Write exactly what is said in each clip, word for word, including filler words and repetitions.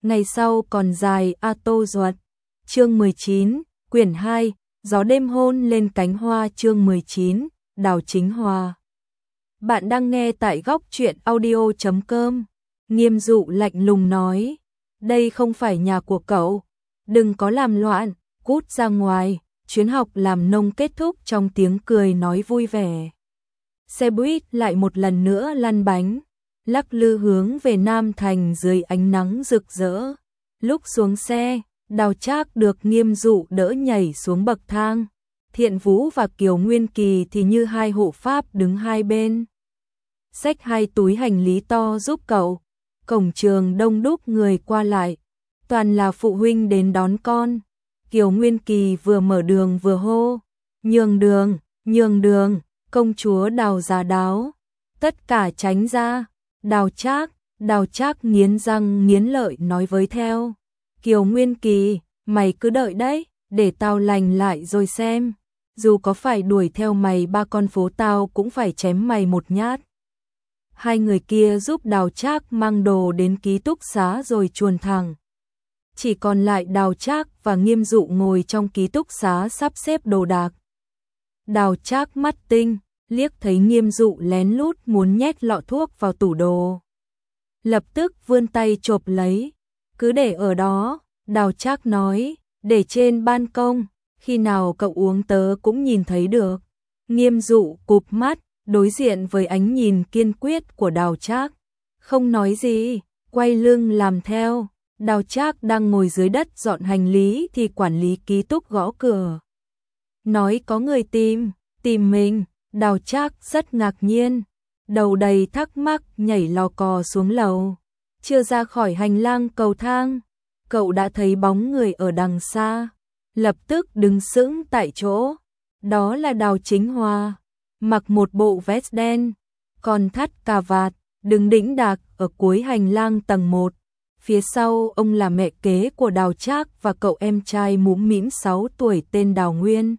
ngày sau còn dài a tô ruột. Chương mười chín, quyển hai, gió đêm hôn lên cánh hoa. Chương mười chín, Đào Chính Hòa. Bạn đang nghe tại góc truyện audio chấm com. Nghiêm Dụ lạnh lùng nói, đây không phải nhà của cậu, đừng có làm loạn, cút ra ngoài. Chuyến học làm nông kết thúc trong tiếng cười nói vui vẻ. Xe buýt lại một lần nữa lăn bánh, lắc lư hướng về Nam Thành dưới ánh nắng rực rỡ. Lúc xuống xe, Đào Trác được Nghiêm Dụ đỡ nhảy xuống bậc thang. Thiện Vũ và Kiều Nguyên Kỳ thì như hai hộ pháp đứng hai bên, xách hai túi hành lý to giúp cậu. Cổng trường đông đúc người qua lại, toàn là phụ huynh đến đón con. Kiều Nguyên Kỳ vừa mở đường vừa hô, nhường đường, nhường đường, công chúa Đào già đáo, tất cả tránh ra. Đào Trác, Đào Trác nghiến răng nghiến lợi nói với theo Kiều Nguyên Kỳ, mày cứ đợi đấy, để tao lành lại rồi xem, dù có phải đuổi theo mày ba con phố tao cũng phải chém mày một nhát. Hai người kia giúp Đào Trác mang đồ đến ký túc xá rồi chuồn thẳng. Chỉ còn lại Đào Trác và Nghiêm Dụ ngồi trong ký túc xá sắp xếp đồ đạc. Đào Trác mắt tinh, liếc thấy Nghiêm Dụ lén lút muốn nhét lọ thuốc vào tủ đồ, lập tức vươn tay chộp lấy. Cứ để ở đó, Đào Trác nói, để trên ban công, khi nào cậu uống tớ cũng nhìn thấy được. Nghiêm Dụ cụp mắt, đối diện với ánh nhìn kiên quyết của Đào Trác, không nói gì, quay lưng làm theo. Đào Trác đang ngồi dưới đất dọn hành lý thì quản lý ký túc gõ cửa, nói có người tìm, tìm mình. Đào Trác rất ngạc nhiên, đầu đầy thắc mắc nhảy lò cò xuống lầu. Chưa ra khỏi hành lang cầu thang, cậu đã thấy bóng người ở đằng xa, lập tức đứng sững tại chỗ. Đó là Đào Chính Hòa, mặc một bộ vest đen, còn thắt cà vạt, đứng đĩnh đạc ở cuối hành lang tầng một. Phía sau ông là mẹ kế của Đào Trác và cậu em trai mũm mĩm sáu tuổi tên Đào Nguyên.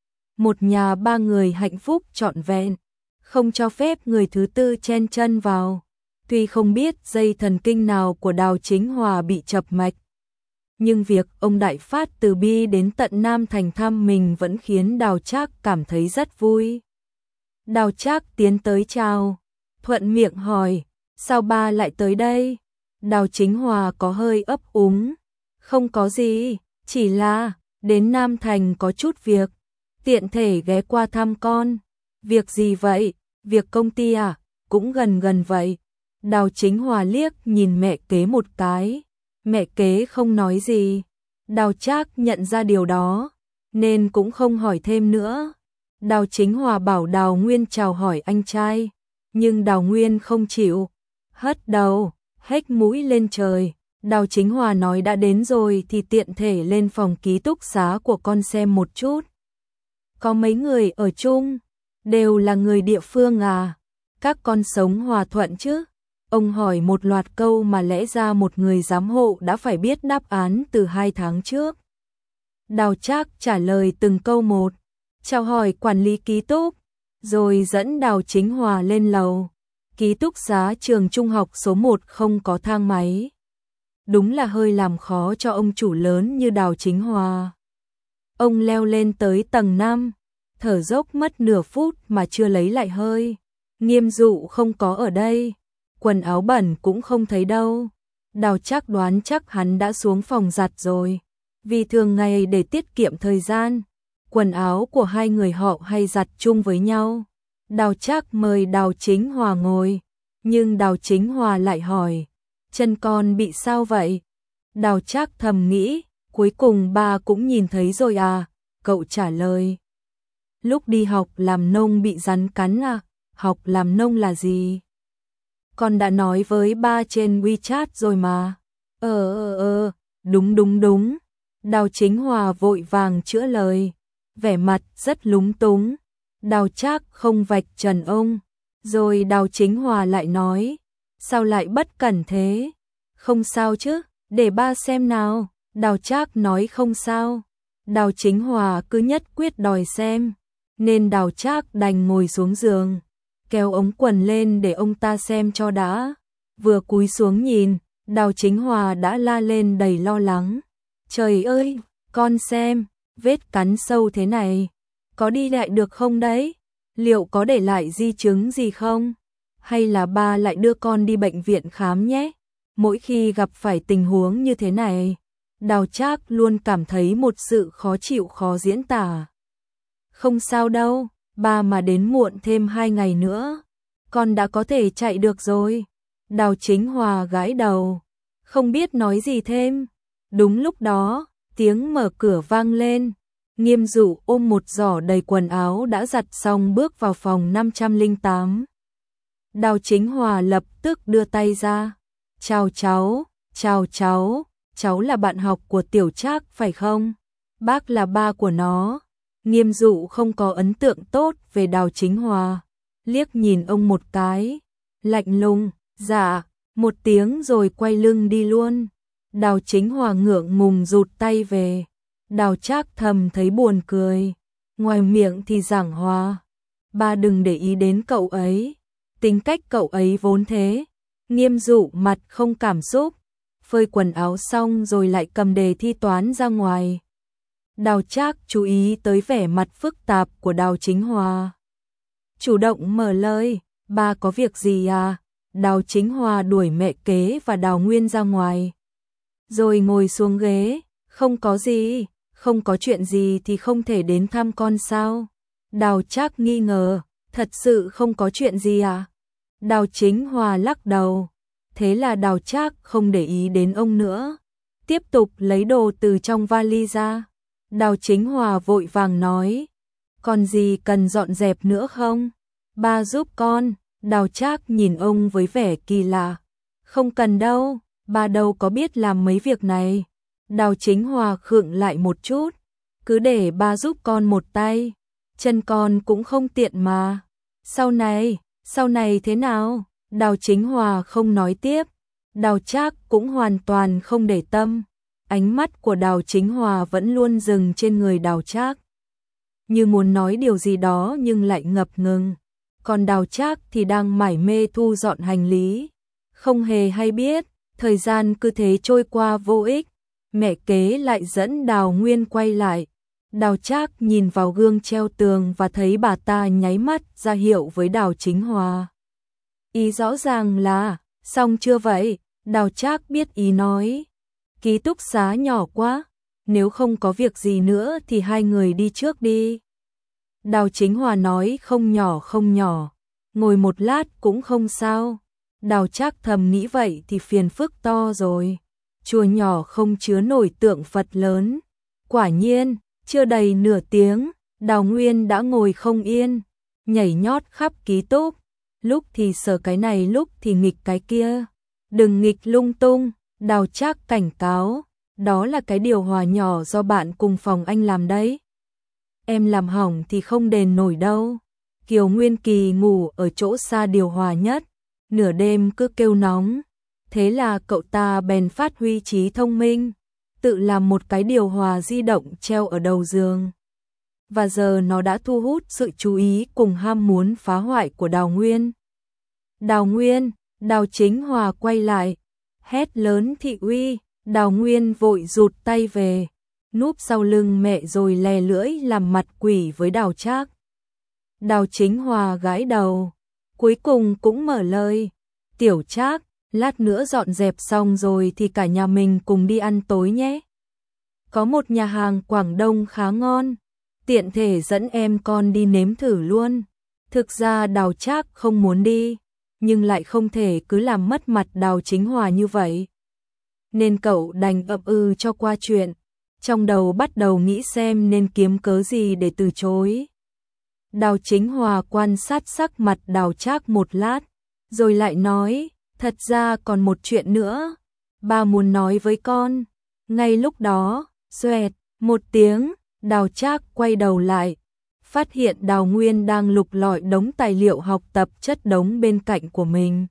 Một nhà ba người hạnh phúc trọn vẹn, không cho phép người thứ tư chen chân vào. Tuy không biết dây thần kinh nào của Đào Chính Hòa bị chập mạch, nhưng việc ông đại phát từ Bi đến tận Nam Thành thăm mình vẫn khiến Đào Trác cảm thấy rất vui. Đào Trác tiến tới chào, thuận miệng hỏi, sao ba lại tới đây? Đào Chính Hòa có hơi ấp úng, không có gì, chỉ là đến Nam Thành có chút việc, tiện thể ghé qua thăm con. Việc gì vậy? Việc công ty à? Cũng gần gần vậy. Đào Chính Hòa liếc nhìn mẹ kế một cái, mẹ kế không nói gì. Đào Trác nhận ra điều đó, nên cũng không hỏi thêm nữa. Đào Chính Hòa bảo Đào Nguyên chào hỏi anh trai, nhưng Đào Nguyên không chịu, hất đầu, hếch mũi lên trời. Đào Chính Hòa nói đã đến rồi thì tiện thể lên phòng ký túc xá của con xem một chút. Có mấy người ở chung, đều là người địa phương à? Các con sống hòa thuận chứ? Ông hỏi một loạt câu mà lẽ ra một người giám hộ đã phải biết đáp án từ hai tháng trước. Đào Trác trả lời từng câu một, chào hỏi quản lý ký túc, rồi dẫn Đào Chính Hòa lên lầu. Ký túc xá trường trung học số một không có thang máy, đúng là hơi làm khó cho ông chủ lớn như Đào Chính Hòa. Ông leo lên tới tầng năm, thở dốc mất nửa phút mà chưa lấy lại hơi. Nghiêm Dụ không có ở đây, quần áo bẩn cũng không thấy đâu. Đào Trác đoán chắc hắn đã xuống phòng giặt rồi, vì thường ngày để tiết kiệm thời gian, quần áo của hai người họ hay giặt chung với nhau. Đào Trác mời Đào Chính Hòa ngồi, nhưng Đào Chính Hòa lại hỏi, chân con bị sao vậy? Đào Trác thầm nghĩ, cuối cùng ba cũng nhìn thấy rồi à? Cậu trả lời, lúc đi học làm nông bị rắn cắn à? Học làm nông là gì? Con đã nói với ba trên WeChat rồi mà. Ờ ờ ờ, đúng đúng đúng. Đào Chính Hòa vội vàng chữa lời, vẻ mặt rất lúng túng. Đào Trác không vạch trần ông, rồi Đào Chính Hòa lại nói, sao lại bất cẩn thế? Không sao chứ, để ba xem nào. Đào Trác nói không sao. Đào Chính Hòa cứ nhất quyết đòi xem, nên Đào Trác đành ngồi xuống giường, kéo ống quần lên để ông ta xem cho đã. Vừa cúi xuống nhìn, Đào Chính Hòa đã la lên đầy lo lắng. Trời ơi, con xem, vết cắn sâu thế này, có đi lại được không đấy? Liệu có để lại di chứng gì không? Hay là ba lại đưa con đi bệnh viện khám nhé? Mỗi khi gặp phải tình huống như thế này, Đào Trác luôn cảm thấy một sự khó chịu khó diễn tả. Không sao đâu, ba mà đến muộn thêm hai ngày nữa, con đã có thể chạy được rồi. Đào Chính Hòa gãi đầu, không biết nói gì thêm. Đúng lúc đó, tiếng mở cửa vang lên. Nghiêm Dụ ôm một giỏ đầy quần áo đã giặt xong bước vào phòng năm trăm lẻ tám. Đào Chính Hòa lập tức đưa tay ra. Chào cháu, chào cháu, cháu là bạn học của Tiểu Trác phải không? Bác là ba của nó. Nghiêm Dụ không có ấn tượng tốt về Đào Chính Hòa, liếc nhìn ông một cái, lạnh lùng, dạ, một tiếng rồi quay lưng đi luôn. Đào Chính Hòa ngượng ngùng rụt tay về. Đào Trác thầm thấy buồn cười, ngoài miệng thì giảng hòa. Ba đừng để ý đến cậu ấy, tính cách cậu ấy vốn thế. Nghiêm Dụ mặt không cảm xúc, phơi quần áo xong rồi lại cầm đề thi toán ra ngoài. Đào Trác chú ý tới vẻ mặt phức tạp của Đào Chính Hòa. Chủ động mở lời, ba có việc gì à? Đào Chính Hòa đuổi mẹ kế và Đào Nguyên ra ngoài. Rồi ngồi xuống ghế, không có gì, không có chuyện gì thì không thể đến thăm con sao? Đào Trác nghi ngờ, thật sự không có chuyện gì à? Đào Chính Hòa lắc đầu, thế là Đào Trác không để ý đến ông nữa, tiếp tục lấy đồ từ trong vali ra. Đào Chính Hòa vội vàng nói, còn gì cần dọn dẹp nữa không? Ba giúp con. Đào Trác nhìn ông với vẻ kỳ lạ, không cần đâu, ba đâu có biết làm mấy việc này. Đào Chính Hòa khựng lại một chút, cứ để ba giúp con một tay, chân con cũng không tiện mà. Sau này, sau này thế nào? Đào Chính Hòa không nói tiếp, Đào Trác cũng hoàn toàn không để tâm. Ánh mắt của Đào Chính Hòa vẫn luôn dừng trên người Đào Trác, như muốn nói điều gì đó nhưng lại ngập ngừng. Còn Đào Trác thì đang mải mê thu dọn hành lý, không hề hay biết, thời gian cứ thế trôi qua vô ích. Mẹ kế lại dẫn Đào Nguyên quay lại. Đào Trác nhìn vào gương treo tường và thấy bà ta nháy mắt ra hiệu với Đào Chính Hòa. Ý rõ ràng là, xong chưa vậy? Đào Trác biết ý nói, ký túc xá nhỏ quá, nếu không có việc gì nữa thì hai người đi trước đi. Đào Chính Hòa nói không nhỏ không nhỏ, ngồi một lát cũng không sao. Đào Trác thầm nghĩ vậy thì phiền phức to rồi. Chùa nhỏ không chứa nổi tượng Phật lớn. Quả nhiên, chưa đầy nửa tiếng, Đào Nguyên đã ngồi không yên, nhảy nhót khắp ký túc, lúc thì sờ cái này lúc thì nghịch cái kia. Đừng nghịch lung tung, Đào Trác cảnh cáo, đó là cái điều hòa nhỏ do bạn cùng phòng anh làm đấy. Em làm hỏng thì không đền nổi đâu. Kiều Nguyên Kỳ ngủ ở chỗ xa điều hòa nhất, nửa đêm cứ kêu nóng. Thế là cậu ta bèn phát huy trí thông minh, tự làm một cái điều hòa di động treo ở đầu giường. Và giờ nó đã thu hút sự chú ý cùng ham muốn phá hoại của Đào Nguyên. Đào Nguyên, Đào Chính Hòa quay lại, hét lớn thị uy. Đào Nguyên vội rụt tay về, núp sau lưng mẹ rồi lè lưỡi làm mặt quỷ với Đào Trác. Đào Chính Hòa gãi đầu, cuối cùng cũng mở lời, Tiểu Trác, lát nữa dọn dẹp xong rồi thì cả nhà mình cùng đi ăn tối nhé. Có một nhà hàng Quảng Đông khá ngon, tiện thể dẫn em con đi nếm thử luôn. Thực ra Đào Trác không muốn đi, nhưng lại không thể cứ làm mất mặt Đào Chính Hòa như vậy. Nên cậu đành ậm ừ cho qua chuyện, trong đầu bắt đầu nghĩ xem nên kiếm cớ gì để từ chối. Đào Chính Hòa quan sát sắc mặt Đào Trác một lát, rồi lại nói, thật ra còn một chuyện nữa, ba muốn nói với con. Ngay lúc đó, xoẹt, một tiếng, Đào Trác quay đầu lại, phát hiện Đào Nguyên đang lục lọi đống tài liệu học tập chất đống bên cạnh của mình.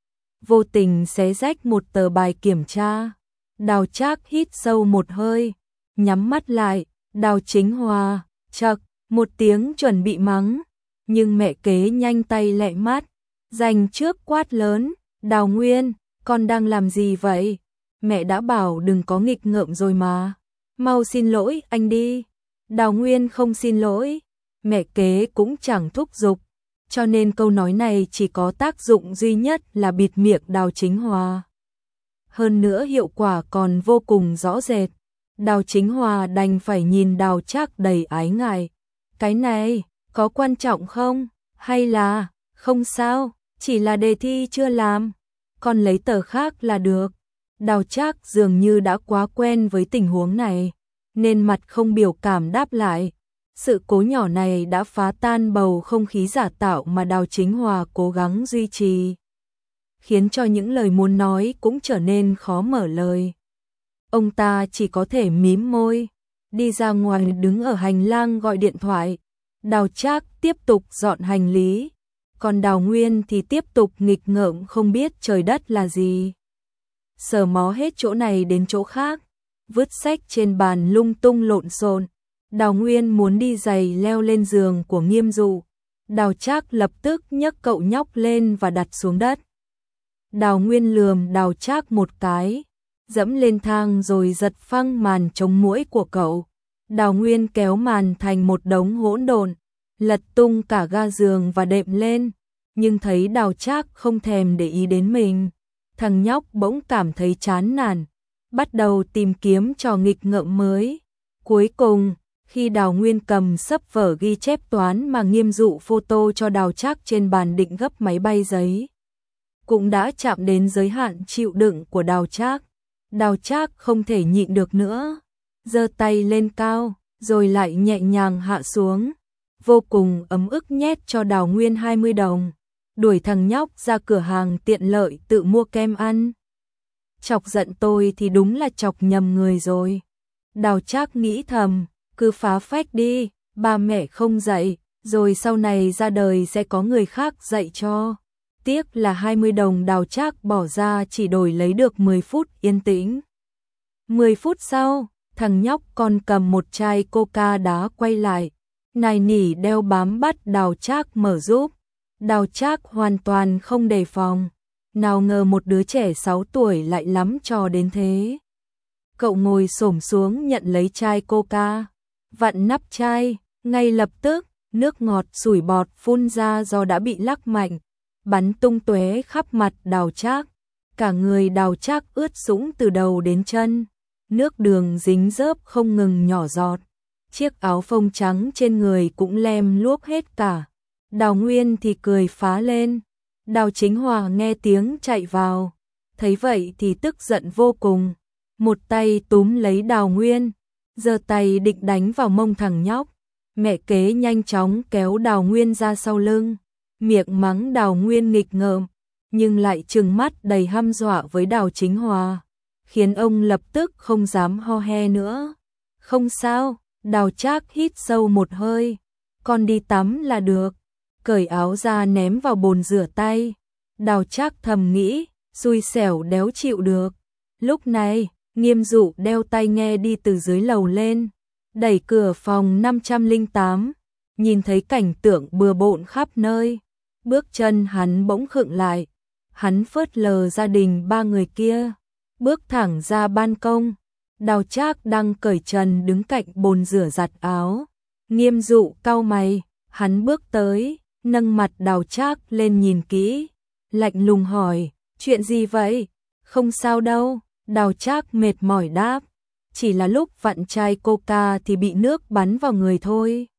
Vô tình xé rách một tờ bài kiểm tra. Đào Trác hít sâu một hơi, nhắm mắt lại. Đào Chính Hòa, chậc, một tiếng chuẩn bị mắng, nhưng mẹ kế nhanh tay lẹ mắt, dành trước quát lớn, Đào Nguyên, con đang làm gì vậy? Mẹ đã bảo đừng có nghịch ngợm rồi mà. Mau xin lỗi anh đi. Đào Nguyên không xin lỗi. Mẹ kế cũng chẳng thúc giục. Cho nên câu nói này chỉ có tác dụng duy nhất là bịt miệng Đào Chính Hòa. Hơn nữa hiệu quả còn vô cùng rõ rệt. Đào Chính Hòa đành phải nhìn Đào Trác đầy ái ngại. Cái này, có quan trọng không? Hay là, không sao, chỉ là đề thi chưa làm. Con lấy tờ khác là được. Đào Trác dường như đã quá quen với tình huống này, nên mặt không biểu cảm đáp lại. Sự cố nhỏ này đã phá tan bầu không khí giả tạo mà Đào Chính Hòa cố gắng duy trì, khiến cho những lời muốn nói cũng trở nên khó mở lời. Ông ta chỉ có thể mím môi, đi ra ngoài đứng ở hành lang gọi điện thoại. Đào Trác tiếp tục dọn hành lý, còn Đào Nguyên thì tiếp tục nghịch ngợm không biết trời đất là gì. Sờ mó hết chỗ này đến chỗ khác, vứt sách trên bàn lung tung lộn xộn. Đào Nguyên muốn đi giày leo lên giường của Nghiêm Dụ. Đào Trác lập tức nhấc cậu nhóc lên và đặt xuống đất. Đào Nguyên lườm Đào Trác một cái, dẫm lên thang rồi giật phăng màn chống muỗi của cậu. Đào Nguyên kéo màn thành một đống hỗn độn, lật tung cả ga giường và đệm lên, nhưng thấy Đào Trác không thèm để ý đến mình. Thằng nhóc bỗng cảm thấy chán nản, bắt đầu tìm kiếm trò nghịch ngợm mới. Cuối cùng, khi Đào Nguyên cầm sấp vở ghi chép toán mà Nghiêm Dụ photo cho Đào Trác trên bàn định gấp máy bay giấy, cũng đã chạm đến giới hạn chịu đựng của Đào Trác. Đào Trác không thể nhịn được nữa, giơ tay lên cao, rồi lại nhẹ nhàng hạ xuống, vô cùng ấm ức nhét cho Đào Nguyên hai mươi đồng, đuổi thằng nhóc ra cửa hàng tiện lợi tự mua kem ăn. Chọc giận tôi thì đúng là chọc nhầm người rồi. Đào Trác nghĩ thầm, cứ phá phách đi, ba mẹ không dạy, rồi sau này ra đời sẽ có người khác dạy cho. Tiếc là hai mươi đồng Đào Trác bỏ ra chỉ đổi lấy được mười phút yên tĩnh. mười phút sau, thằng nhóc còn cầm một chai coca đá quay lại, nài nỉ đeo bám bắt Đào Trác mở giúp. Đào Trác hoàn toàn không đề phòng, nào ngờ một đứa trẻ sáu tuổi lại lắm trò đến thế. Cậu ngồi xổm xuống nhận lấy chai coca, vặn nắp chai, ngay lập tức, nước ngọt sủi bọt phun ra do đã bị lắc mạnh, bắn tung tóe khắp mặt Đào Trác. Cả người Đào Trác ướt sũng từ đầu đến chân, nước đường dính dớp không ngừng nhỏ giọt. Chiếc áo phông trắng trên người cũng lem luốc hết cả. Đào Nguyên thì cười phá lên. Đào Chính Hòa nghe tiếng chạy vào, thấy vậy thì tức giận vô cùng, một tay túm lấy Đào Nguyên, giơ tay định đánh vào mông thằng nhóc. Mẹ kế nhanh chóng kéo Đào Nguyên ra sau lưng, miệng mắng Đào Nguyên nghịch ngợm, nhưng lại trừng mắt đầy hăm dọa với Đào Chính Hòa, khiến ông lập tức không dám ho he nữa. Không sao, Đào Trác hít sâu một hơi, con đi tắm là được. Cởi áo ra ném vào bồn rửa tay. Đào Trác thầm nghĩ, xui xẻo đéo chịu được. Lúc này, Nghiêm Dụ đeo tai nghe đi từ dưới lầu lên, đẩy cửa phòng năm trăm lẻ tám, nhìn thấy cảnh tượng bừa bộn khắp nơi. Bước chân hắn bỗng khựng lại, hắn phớt lờ gia đình ba người kia, bước thẳng ra ban công. Đào Trác đang cởi trần đứng cạnh bồn rửa giặt áo. Nghiêm Dụ cau mày, hắn bước tới, nâng mặt Đào Trác lên nhìn kỹ, lạnh lùng hỏi, chuyện gì vậy? Không sao đâu, Đào Trác mệt mỏi đáp, chỉ là lúc vặn chai coca thì bị nước bắn vào người thôi.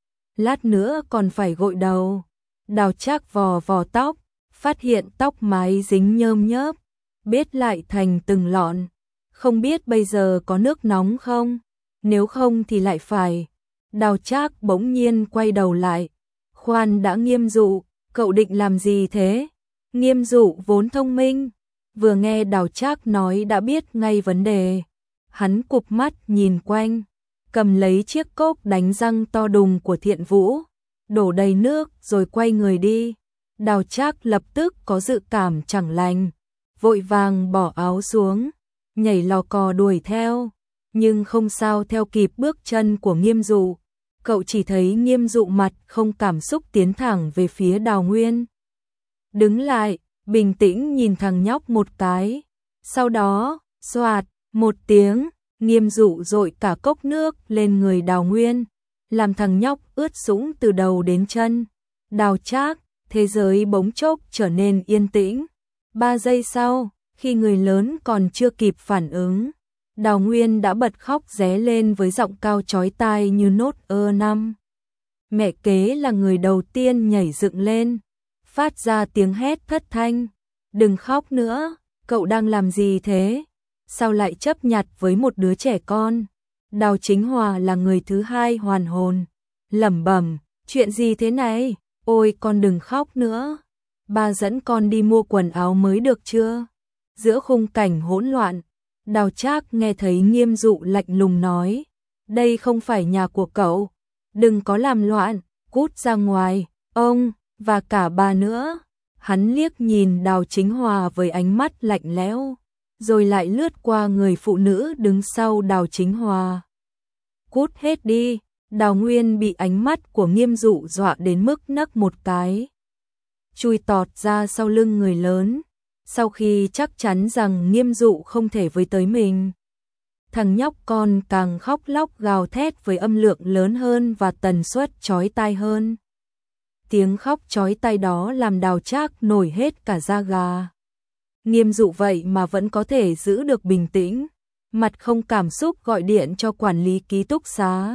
Lát nữa còn phải gội đầu. Đào Trác vò vò tóc, phát hiện tóc mái dính nhơm nhớp, bết lại thành từng lọn. Không biết bây giờ có nước nóng không? Nếu không thì lại phải. Đào Trác bỗng nhiên quay đầu lại. Khoan đã, Nghiêm Dụ, cậu định làm gì thế? Nghiêm Dụ vốn thông minh, vừa nghe Đào Trác nói đã biết ngay vấn đề. Hắn cụp mắt nhìn quanh, cầm lấy chiếc cốc đánh răng to đùng của Thiện Vũ, đổ đầy nước rồi quay người đi. Đào Trác lập tức có dự cảm chẳng lành, vội vàng bỏ áo xuống, nhảy lò cò đuổi theo, nhưng không sao theo kịp bước chân của Nghiêm Dụ. Cậu chỉ thấy Nghiêm Dụ mặt không cảm xúc tiến thẳng về phía Đào Nguyên. Đứng lại, bình tĩnh nhìn thằng nhóc một cái. Sau đó, xoạt, một tiếng, Nghiêm Dụ dội cả cốc nước lên người Đào Nguyên, làm thằng nhóc ướt sũng từ đầu đến chân. Đào Trác, thế giới bỗng chốc trở nên yên tĩnh. Ba giây sau, khi người lớn còn chưa kịp phản ứng, Đào Nguyên đã bật khóc ré lên với giọng cao chói tai như nốt ơ năm. Mẹ kế là người đầu tiên nhảy dựng lên, phát ra tiếng hét thất thanh. Đừng khóc nữa, cậu đang làm gì thế? Sao lại chấp nhặt với một đứa trẻ con? Đào Chính Hòa là người thứ hai hoàn hồn, lẩm bẩm, chuyện gì thế này? Ôi con đừng khóc nữa, ba dẫn con đi mua quần áo mới được chưa? Giữa khung cảnh hỗn loạn, Đào Trác nghe thấy Nghiêm Dụ lạnh lùng nói, đây không phải nhà của cậu, đừng có làm loạn, cút ra ngoài, ông, và cả bà nữa. Hắn liếc nhìn Đào Chính Hòa với ánh mắt lạnh lẽo, rồi lại lướt qua người phụ nữ đứng sau Đào Chính Hòa. Cút hết đi. Đào Nguyên bị ánh mắt của Nghiêm Dụ dọa đến mức nấc một cái, chui tọt ra sau lưng người lớn. Sau khi chắc chắn rằng Nghiêm Dụ không thể với tới mình, thằng nhóc con càng khóc lóc gào thét với âm lượng lớn hơn và tần suất chói tai hơn. Tiếng khóc chói tai đó làm Đào Trác nổi hết cả da gà. Nghiêm Dụ vậy mà vẫn có thể giữ được bình tĩnh, mặt không cảm xúc gọi điện cho quản lý ký túc xá.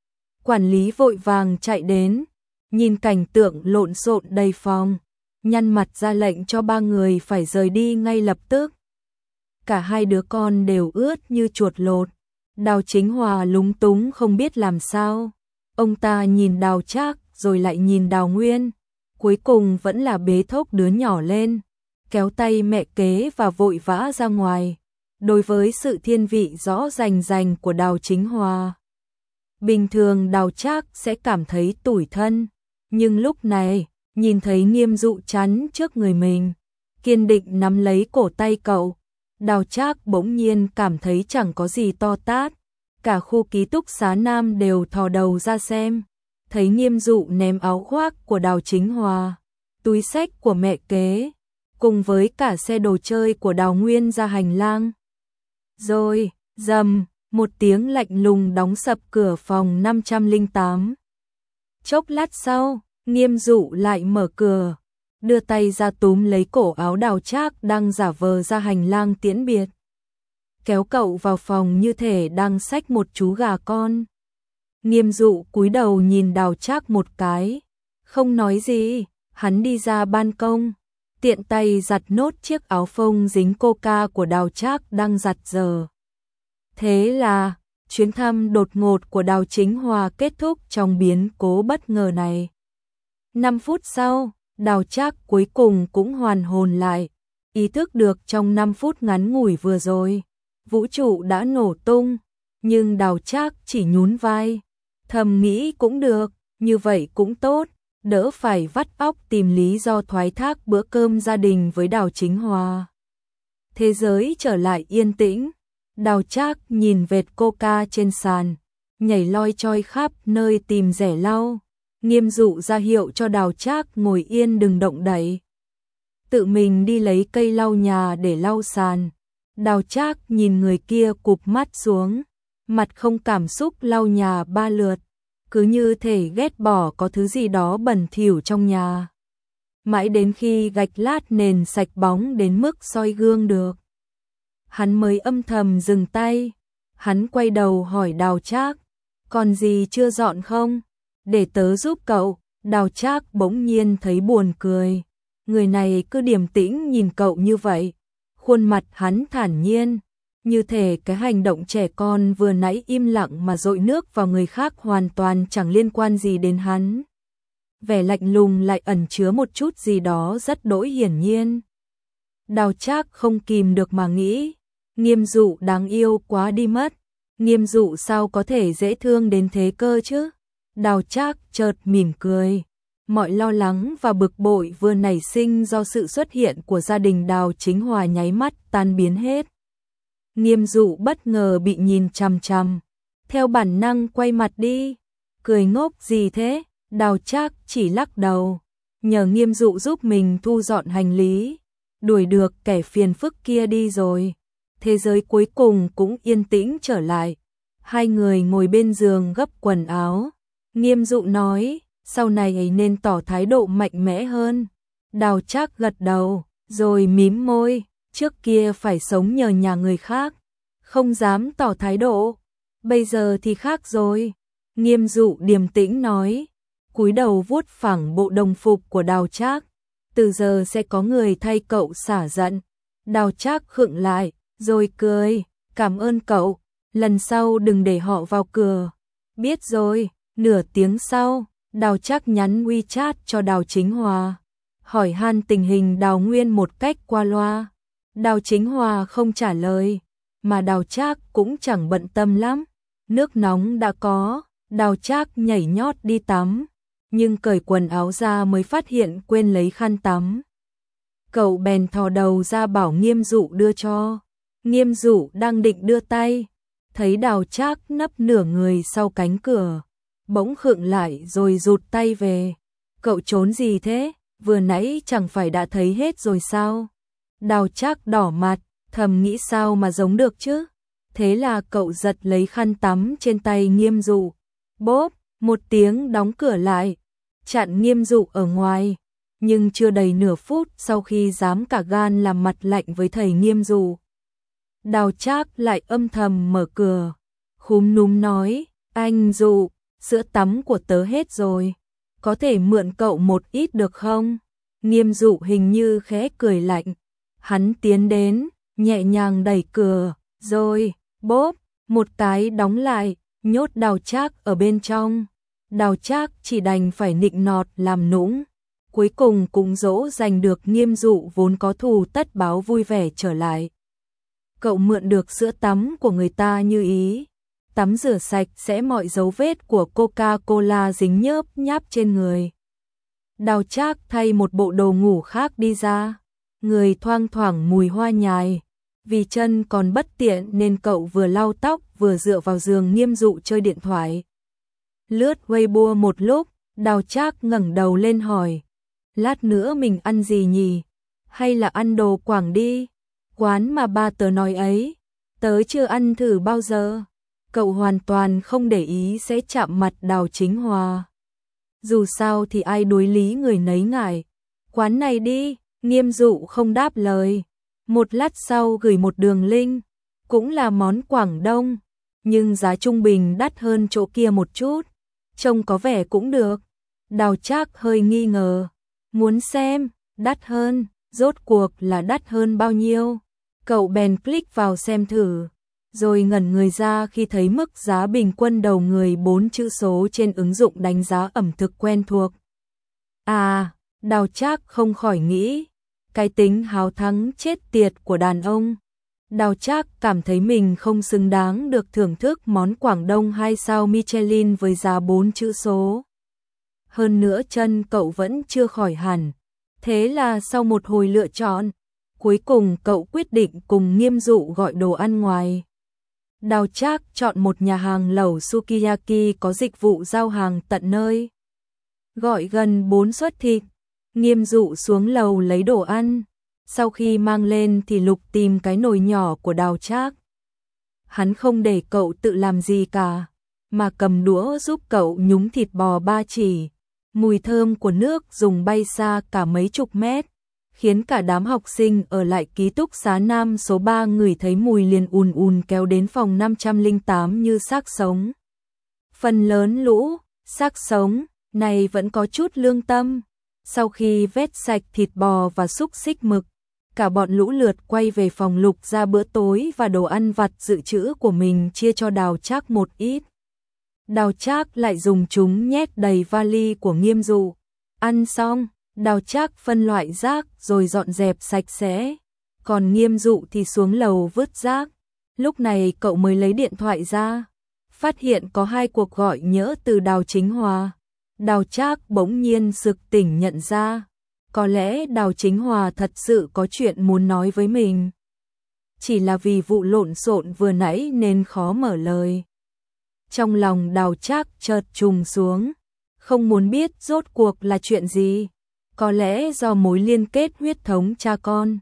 Quản lý vội vàng chạy đến, nhìn cảnh tượng lộn xộn đầy phòng, nhăn mặt ra lệnh cho ba người phải rời đi ngay lập tức. Cả hai đứa con đều ướt như chuột lột. Đào Chính Hòa lúng túng không biết làm sao. Ông ta nhìn Đào Trác rồi lại nhìn Đào Nguyên, cuối cùng vẫn là bế thốc đứa nhỏ lên, kéo tay mẹ kế và vội vã ra ngoài. Đối với sự thiên vị rõ rành rành của Đào Chính Hòa, bình thường Đào Trác sẽ cảm thấy tủi thân, nhưng lúc này, nhìn thấy Nghiêm Dụ chắn trước người mình, kiên định nắm lấy cổ tay cậu, Đào Trác bỗng nhiên cảm thấy chẳng có gì to tát. Cả khu ký túc xá nam đều thò đầu ra xem, thấy Nghiêm Dụ ném áo khoác của Đào Chính Hòa, túi xách của mẹ kế, cùng với cả xe đồ chơi của Đào Nguyên ra hành lang. Rồi, rầm, một tiếng lạnh lùng đóng sập cửa phòng năm trăm lẻ tám. Chốc lát sau, Nghiêm Dụ lại mở cửa, đưa tay ra túm lấy cổ áo Đào Trác đang giả vờ ra hành lang tiễn biệt, kéo cậu vào phòng như thể đang xách một chú gà con. Nghiêm Dụ cúi đầu nhìn Đào Trác một cái, không nói gì. Hắn đi ra ban công, tiện tay giặt nốt chiếc áo phông dính coca của Đào Trác đang giặt giờ. Thế là, chuyến thăm đột ngột của Đào Chính Hòa kết thúc trong biến cố bất ngờ này. Năm phút sau, Đào Trác cuối cùng cũng hoàn hồn lại, ý thức được trong năm phút ngắn ngủi vừa rồi, vũ trụ đã nổ tung, nhưng Đào Trác chỉ nhún vai, thầm nghĩ cũng được, như vậy cũng tốt, đỡ phải vắt óc tìm lý do thoái thác bữa cơm gia đình với Đào Chính Hòa. Thế giới trở lại yên tĩnh, Đào Trác nhìn vệt coca trên sàn, nhảy loi choi khắp nơi tìm rẻ lau. Nghiêm Dụ ra hiệu cho Đào Trác ngồi yên đừng động đậy, tự mình đi lấy cây lau nhà để lau sàn. Đào Trác nhìn người kia cụp mắt xuống, mặt không cảm xúc lau nhà ba lượt, cứ như thể ghét bỏ có thứ gì đó bẩn thỉu trong nhà. Mãi đến khi gạch lát nền sạch bóng đến mức soi gương được, hắn mới âm thầm dừng tay. Hắn quay đầu hỏi Đào Trác, còn gì chưa dọn không? Để tớ giúp cậu. Đào Trác bỗng nhiên thấy buồn cười, người này cứ điềm tĩnh nhìn cậu như vậy, khuôn mặt hắn thản nhiên, như thể cái hành động trẻ con vừa nãy im lặng mà dội nước vào người khác hoàn toàn chẳng liên quan gì đến hắn. Vẻ lạnh lùng lại ẩn chứa một chút gì đó rất đỗi hiển nhiên. Đào Trác không kìm được mà nghĩ, Nghiêm Dụ đáng yêu quá đi mất, Nghiêm Dụ sao có thể dễ thương đến thế cơ chứ? Đào Trác chợt mỉm cười, mọi lo lắng và bực bội vừa nảy sinh do sự xuất hiện của gia đình Đào Chính Hòa nháy mắt tan biến hết. Nghiêm Dụ bất ngờ bị nhìn chằm chằm, theo bản năng quay mặt đi. Cười ngốc gì thế? Đào Trác chỉ lắc đầu, nhờ Nghiêm Dụ giúp mình thu dọn hành lý. đuổi được kẻ phiền phức kia đi rồi. Thế giới cuối cùng cũng yên tĩnh trở lại. Hai người ngồi bên giường gấp quần áo. Nghiêm Dụ nói, sau này ấy nên tỏ thái độ mạnh mẽ hơn. Đào Trác gật đầu, rồi mím môi, trước kia phải sống nhờ nhà người khác, không dám tỏ thái độ. Bây giờ thì khác rồi. Nghiêm Dụ điềm tĩnh nói, cúi đầu vuốt phẳng bộ đồng phục của Đào Trác. Từ giờ sẽ có người thay cậu xả giận. Đào Trác khựng lại, rồi cười, cảm ơn cậu, lần sau đừng để họ vào cửa. Biết rồi. Nửa tiếng sau, Đào Trác nhắn WeChat cho Đào Chính Hòa, hỏi han tình hình Đào Nguyên một cách qua loa. Đào Chính Hòa không trả lời, mà Đào Trác cũng chẳng bận tâm lắm. Nước nóng đã có, Đào Trác nhảy nhót đi tắm, nhưng cởi quần áo ra mới phát hiện quên lấy khăn tắm. Cậu bèn thò đầu ra bảo Nghiêm Dụ đưa cho. Nghiêm Dụ đang định đưa tay, thấy Đào Trác nấp nửa người sau cánh cửa, bỗng khựng lại rồi rụt tay về. Cậu trốn gì thế? Vừa nãy chẳng phải đã thấy hết rồi sao? Đào Trác đỏ mặt, thầm nghĩ sao mà giống được chứ? Thế là cậu giật lấy khăn tắm trên tay Nghiêm Dụ. Bốp, một tiếng đóng cửa lại, chặn Nghiêm Dụ ở ngoài. Nhưng chưa đầy nửa phút sau khi dám cả gan làm mặt lạnh với thầy Nghiêm Dụ, Đào Trác lại âm thầm mở cửa, khúm núm nói, anh Dụ, sữa tắm của tớ hết rồi, có thể mượn cậu một ít được không? Nghiêm Dụ hình như khẽ cười lạnh, hắn tiến đến, nhẹ nhàng đẩy cửa, rồi, bốp, một cái đóng lại, nhốt Đào Trác ở bên trong. Đào Trác chỉ đành phải nịnh nọt làm nũng, cuối cùng cũng dỗ dành được Nghiêm Dụ vốn có thù tất báo vui vẻ trở lại. Cậu mượn được sữa tắm của người ta như ý, tắm rửa sạch sẽ mọi dấu vết của Coca-Cola dính nhớp nháp trên người. Đào Trác thay một bộ đồ ngủ khác đi ra, người thoang thoảng mùi hoa nhài. Vì chân còn bất tiện nên cậu vừa lau tóc vừa dựa vào giường Nghiêm Dụ chơi điện thoại. Lướt Weibo một lúc, Đào Trác ngẩng đầu lên hỏi, lát nữa mình ăn gì nhỉ? Hay là ăn đồ Quảng đi? Quán mà ba tớ nói ấy, tớ chưa ăn thử bao giờ. Cậu hoàn toàn không để ý sẽ chạm mặt Đào Chính Hòa. Dù sao thì ai đối lý người nấy ngại. Quán này đi, Nghiêm Dụ không đáp lời. Một lát sau gửi một đường link, cũng là món Quảng Đông, nhưng giá trung bình đắt hơn chỗ kia một chút. Trông có vẻ cũng được. Đào Trác hơi nghi ngờ, muốn xem, đắt hơn, rốt cuộc là đắt hơn bao nhiêu. Cậu bèn click vào xem thử, rồi ngẩn người ra khi thấy mức giá bình quân đầu người bốn chữ số trên ứng dụng đánh giá ẩm thực quen thuộc. À, Đào Trác không khỏi nghĩ, cái tính háo thắng chết tiệt của đàn ông. Đào Trác cảm thấy mình không xứng đáng được thưởng thức món Quảng Đông hai sao Michelin với giá bốn chữ số. Hơn nữa chân cậu vẫn chưa khỏi hẳn. Thế là sau một hồi lựa chọn, cuối cùng cậu quyết định cùng Nghiêm Dụ gọi đồ ăn ngoài. Đào Trác chọn một nhà hàng lẩu sukiyaki có dịch vụ giao hàng tận nơi. Gọi gần bốn suất thịt. Nghiêm Dụ xuống lầu lấy đồ ăn. Sau khi mang lên thì lục tìm cái nồi nhỏ của Đào Trác. Hắn không để cậu tự làm gì cả, mà cầm đũa giúp cậu nhúng thịt bò ba chỉ. Mùi thơm của nước dùng bay xa cả mấy chục mét, khiến cả đám học sinh ở lại ký túc xá Nam số ba ngửi thấy mùi liền ùn ùn kéo đến phòng năm trăm lẻ tám như xác sống. Phần lớn lũ xác sống này vẫn có chút lương tâm. Sau khi vét sạch thịt bò và xúc xích mực, cả bọn lũ lượt quay về phòng lục ra bữa tối và đồ ăn vặt dự trữ của mình chia cho Đào Trác một ít. Đào Trác lại dùng chúng nhét đầy vali của Nghiêm Dụ. Ăn xong, Đào Trác phân loại rác rồi dọn dẹp sạch sẽ. Còn Nghiêm Dụ thì xuống lầu vứt rác. Lúc này cậu mới lấy điện thoại ra, phát hiện có hai cuộc gọi nhỡ từ Đào Chính Hòa. Đào Trác bỗng nhiên sực tỉnh nhận ra, có lẽ Đào Chính Hòa thật sự có chuyện muốn nói với mình. Chỉ là vì vụ lộn xộn vừa nãy nên khó mở lời. Trong lòng Đào Trác chợt trùng xuống, không muốn biết rốt cuộc là chuyện gì. Có lẽ do mối liên kết huyết thống cha con.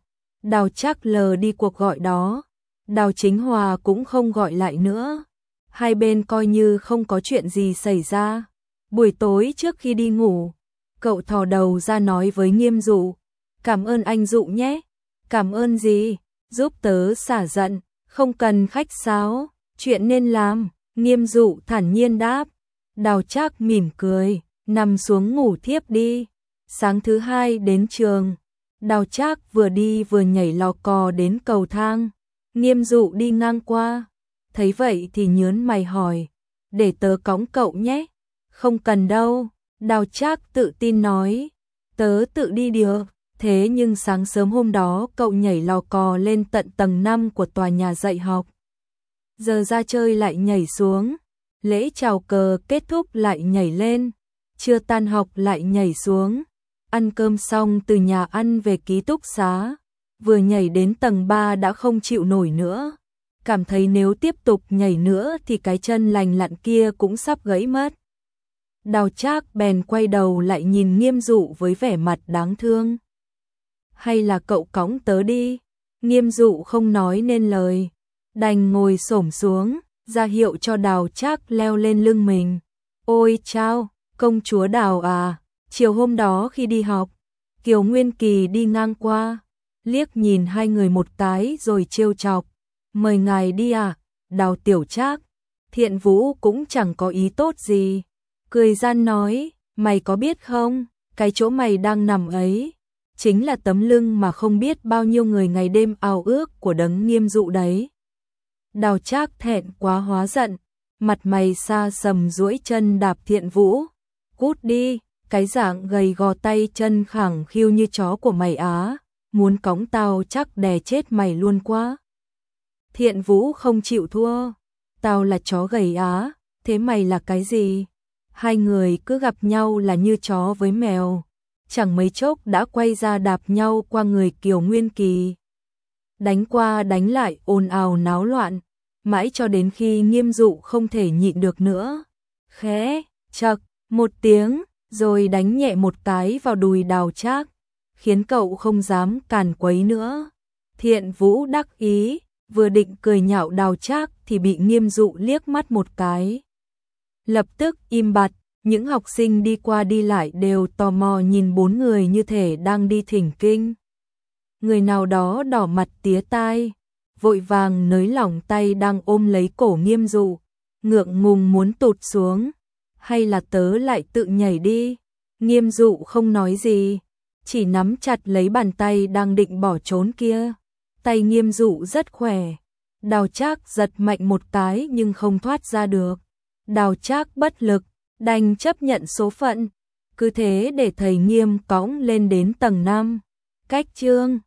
Đào Trác lờ đi cuộc gọi đó. Đào Chính Hòa cũng không gọi lại nữa. Hai bên coi như không có chuyện gì xảy ra. Buổi tối trước khi đi ngủ, cậu thò đầu ra nói với Nghiêm Dụ, cảm ơn anh Dụ nhé. Cảm ơn gì, giúp tớ xả giận, không cần khách sáo, chuyện nên làm. Nghiêm Dụ thản nhiên đáp. Đào Trác mỉm cười, nằm xuống ngủ thiếp đi. Sáng thứ hai đến trường, Đào Trác vừa đi vừa nhảy lò cò đến cầu thang. Nghiêm Dụ đi ngang qua, thấy vậy thì nhớn mày hỏi, để tớ cõng cậu nhé. Không cần đâu, Đào Trác tự tin nói, tớ tự đi được. Thế nhưng sáng sớm hôm đó cậu nhảy lò cò lên tận tầng năm của tòa nhà dạy học. Giờ ra chơi lại nhảy xuống, lễ chào cờ kết thúc lại nhảy lên, chưa tan học lại nhảy xuống. Ăn cơm xong từ nhà ăn về ký túc xá, vừa nhảy đến tầng ba đã không chịu nổi nữa. Cảm thấy nếu tiếp tục nhảy nữa thì cái chân lành lặn kia cũng sắp gãy mất. Đào Trác bèn quay đầu lại nhìn Nghiêm Dụ với vẻ mặt đáng thương. Hay là cậu cõng tớ đi? Nghiêm Dụ không nói nên lời, đành ngồi xổm xuống, ra hiệu cho Đào Trác leo lên lưng mình. Ôi chao, công chúa Đào à, chiều hôm đó khi đi học, Kiều Nguyên Kỳ đi ngang qua, liếc nhìn hai người một cái rồi trêu chọc, mời ngài đi à. Đào Tiểu Trác, Thiện Vũ cũng chẳng có ý tốt gì, cười gian nói, mày có biết không, cái chỗ mày đang nằm ấy chính là tấm lưng mà không biết bao nhiêu người ngày đêm ao ước của đấng Nghiêm Dụ đấy. Đào Trác thẹn quá hóa giận, mặt mày xa sầm duỗi chân đạp Thiện Vũ. Cút đi, cái dạng gầy gò tay chân khẳng khiu như chó của mày á, muốn cõng tao chắc đè chết mày luôn quá. Thiện Vũ không chịu thua, tao là chó gầy á, thế mày là cái gì? Hai người cứ gặp nhau là như chó với mèo, chẳng mấy chốc đã quay ra đạp nhau qua người Kiều Nguyên Kỳ. Đánh qua đánh lại ồn ào náo loạn, mãi cho đến khi Nghiêm Dụ không thể nhịn được nữa. Khẽ, chậc, một tiếng, rồi đánh nhẹ một cái vào đùi Đào Trác, khiến cậu không dám càn quấy nữa. Thiện Vũ đắc ý, vừa định cười nhạo Đào Trác thì bị Nghiêm Dụ liếc mắt một cái. Lập tức im bặt, những học sinh đi qua đi lại đều tò mò nhìn bốn người như thể đang đi thỉnh kinh. Người nào đó đỏ mặt tía tai, vội vàng nới lỏng tay đang ôm lấy cổ Nghiêm Dụ, ngượng ngùng muốn tụt xuống. Hay là tớ lại tự nhảy đi? Nghiêm Dụ không nói gì, chỉ nắm chặt lấy bàn tay đang định bỏ trốn kia. Tay Nghiêm Dụ rất khỏe, Đào Trác giật mạnh một cái nhưng không thoát ra được. Đào Trác bất lực, đành chấp nhận số phận, cứ thế để thầy Nghiêm cõng lên đến tầng năm. Cách chương